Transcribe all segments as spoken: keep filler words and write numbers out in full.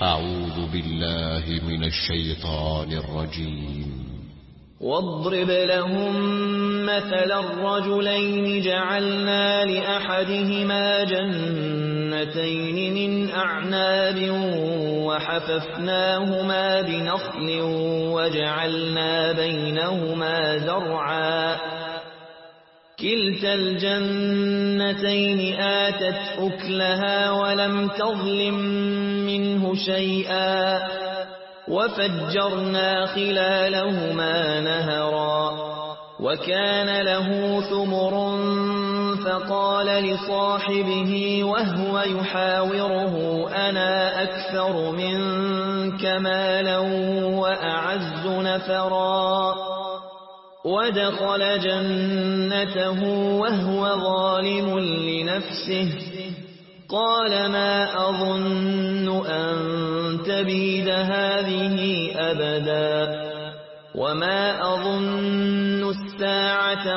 أعوذ بالله من الشيطان الرجيم. واضرب لهم مثل الرجلين جعلنا لأحدهما جنتين من أعناب وحففناهما بنخل وجعلنا بينهما زرعا كلتا الجنتين آتت أكلها ولم تظلم منه شيئا وفجرنا خلالهما نهرا وكان له ثمر فقال لصاحبه وهو يحاوره أنا أكثر منك مالا وأعز نفرا ودخل جنته وهو ظالم لنفسه قال ما أظن أن تبيد هذه أبدا وما أظن الساعة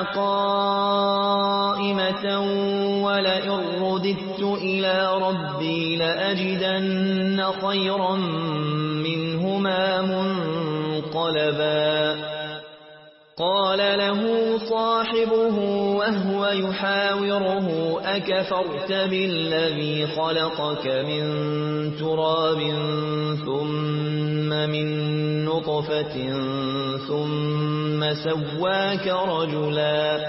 قائمة ولئن رددت إلى ربي لأجدن خيرا منهما منقلبا قال له صاحبه وهو يحاوره أكفرت بالذي خلقك من تراب ثم من نطفة ثم سواك رجلا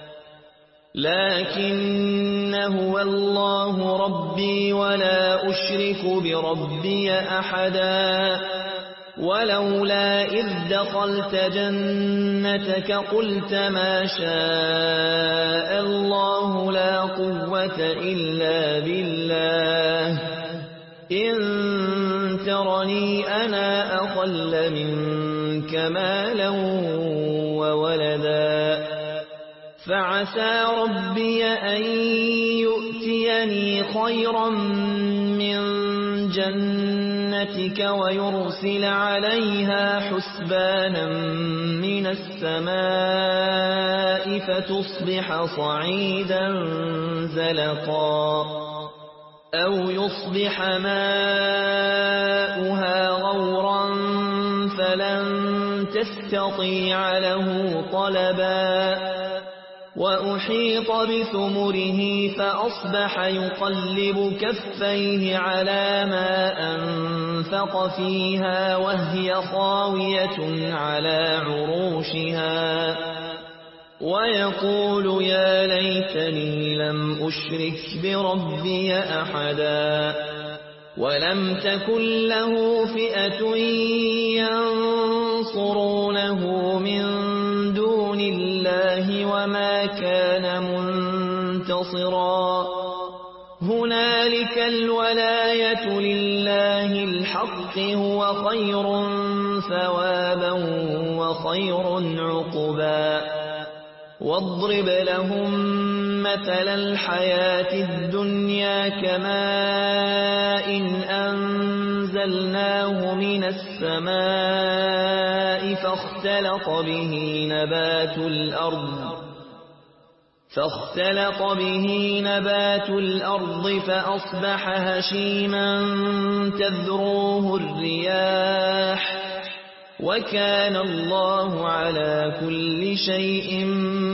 لكن هو الله ربي ولا أشرك بربي أحدا ولولا إذ دخلت جنتك قلت ما شاء الله لا قوة إلا بالله إن ترني أنا أقل منك مالا وولدا فعسى ربي أن يؤتيني خيرا من جنتك ويرسل عليها حسبانا من السماء فتصبح صعيدا زلقا أو يصبح ماؤها غورا فلن تستطيع له طلبا وأحيط بثمره فأصبح يقلب كفيه على ما أنفق فيها وهي خاوية على عروشها ويقول يا ليتني لم أشرك بربي أحدا ولم تكن له فئة ينصرونه من دون الله وما كان منتصرا هنالك الولاية لله الحق هو خير ثوابا وخير عقبا واضرب لهم مثل الحياة الدنيا كماء أنزلناه من السماء فاختلط به نبات الأرض فاختلط به نبات الأرض فأصبح هشيما تذروه الرياح وكان الله على كل شيء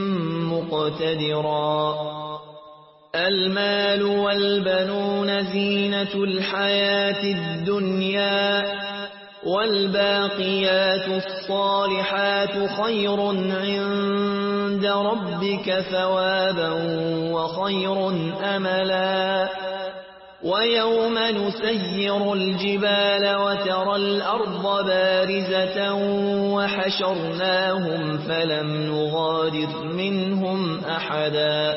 مقتدرا المال والبنون زينة الحياة الدنيا والباقيات الصالحات خير عند ربك ثوابا وخير أملا ويوم نسير الجبال وترى الأرض بارزة وحشرناهم فلم نغادر منهم أحدا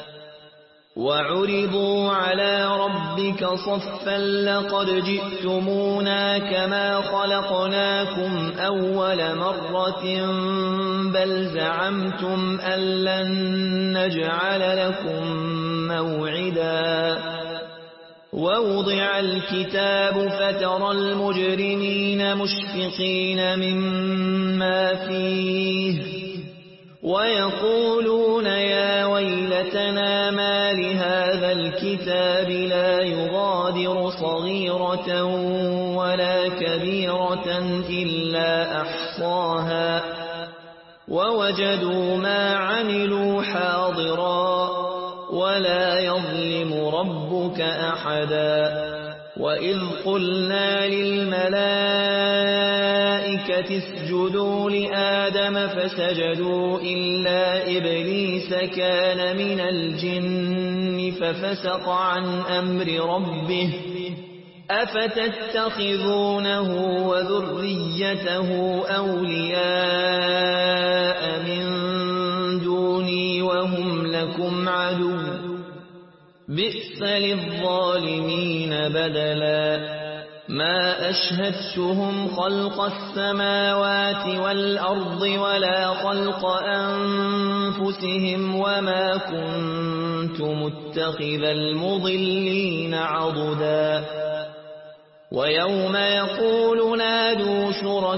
وعرضوا على ربك صفا لقد جئتمونا كما خلقناكم أول مرة بل زعمتم أن لن نجعل لكم موعدا ووضع الكتاب فترى المجرمين مشفقين مما فيه ويقولون يا ويلتنا ما لهذا الكتاب لا يغادر صغيرة ولا كبيرة إلا أحصاها ووجدوا ما عملوا حاضرا ولا يظلم ربك أحدا وإذ قلنا للملائكة اسجدوا لآدم فسجدوا إلا إبليس كان من الجن ففسق عن أمر ربه أفتتخذونه وذريته أولياء من دوني وهم لكم عدو بئس للظالمين بدلا ما أشهدتهم خلق السماوات والأرض ولا خلق أنفسهم وما كنت متخذ المضلين عضدا ويوم يقول نادوا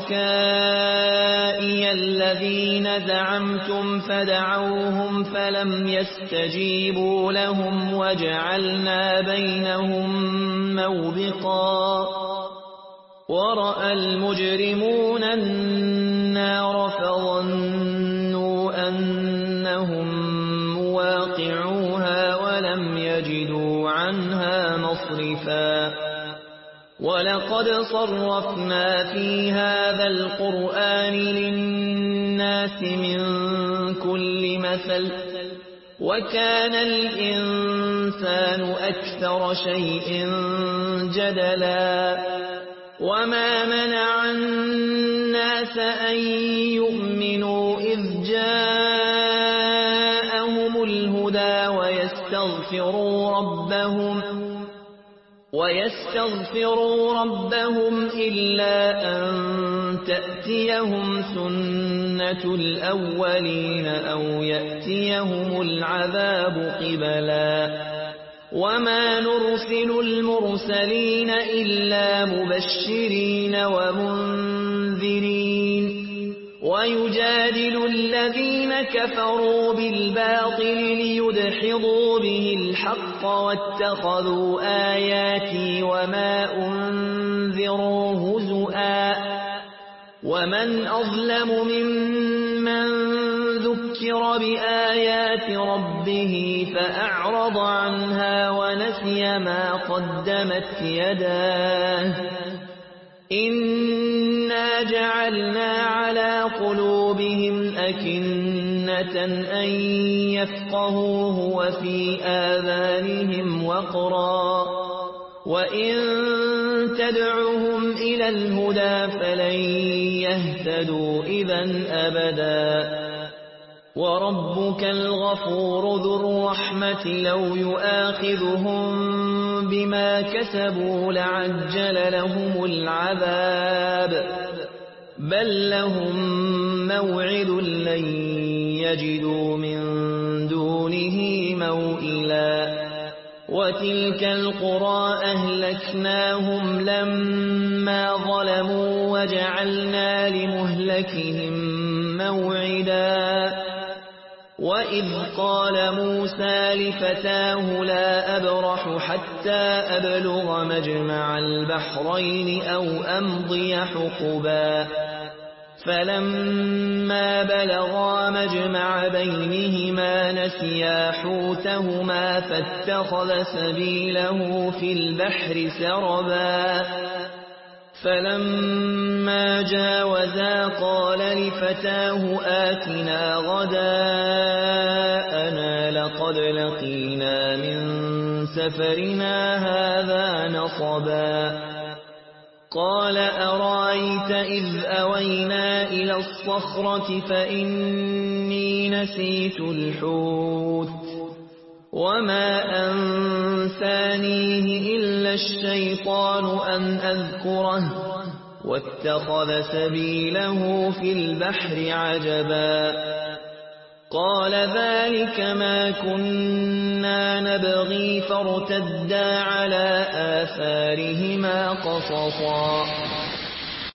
شركائي الذين زعمتم فدعوهم فلم يستجيبوا لهم وجعلنا بينهم موبقا ورأى المجرمون النار فظنوا أنهم مواقعوها ولم يجدوا عنها مصرفا ولقد صرفنا في هذا القرآن للناس من كل مثل وكان الإنسان أكثر شيء جدلا وما منع الناس أن يؤمنوا إذ جاءهم الهدى ويستغفروا ربهم ويستغفروا ربهم إلا أن تأتيهم سنة الأولين أو يأتيهم العذاب قبلا وما نرسل المرسلين إلا مبشرين ومنذرين ويجادل الذين كفروا بالباطل ليدحضوا به الحق واتخذوا آياتي وما أنذروا هزؤا ومن أظلم ممن ذكر بآيات ربه فأعرض عنها ونسي ما قدمت يداه إنا جعلنا على قلوبهم أكنة أن يفقهوه وفي آذانهم وقرا وإن تدعهم إلى الهدى فلن يهتدوا إذا أبدا وربك الغفور ذو الرحمة لو يؤاخذهم بما كسبوا لعجل لهم العذاب بل لهم موعد لن يجدوا من دونه موئلا وتلك القرى أهلكناهم لما ظلموا وجعلنا لمهلكهم موعدا وإذ قال موسى لفتاه لا أبرح حتى أبلغ مجمع البحرين أو أمضي حقبا فلما بلغا مجمع بينهما نسيا حوتهما فاتخذ سبيله في البحر سربا فلما جاوزا قال لفتاه آتنا غداءنا لقد لقينا من سفرنا هذا نصبا قال أرأيت إذ أوينا إلى الصخرة فإني نسيت الحوت وما أنسانيه إلا الشيطان أن أذكره واتخذ سبيله في البحر عجبا قال ذلك ما كنا نبغي فارتدا على آثارهما قصصا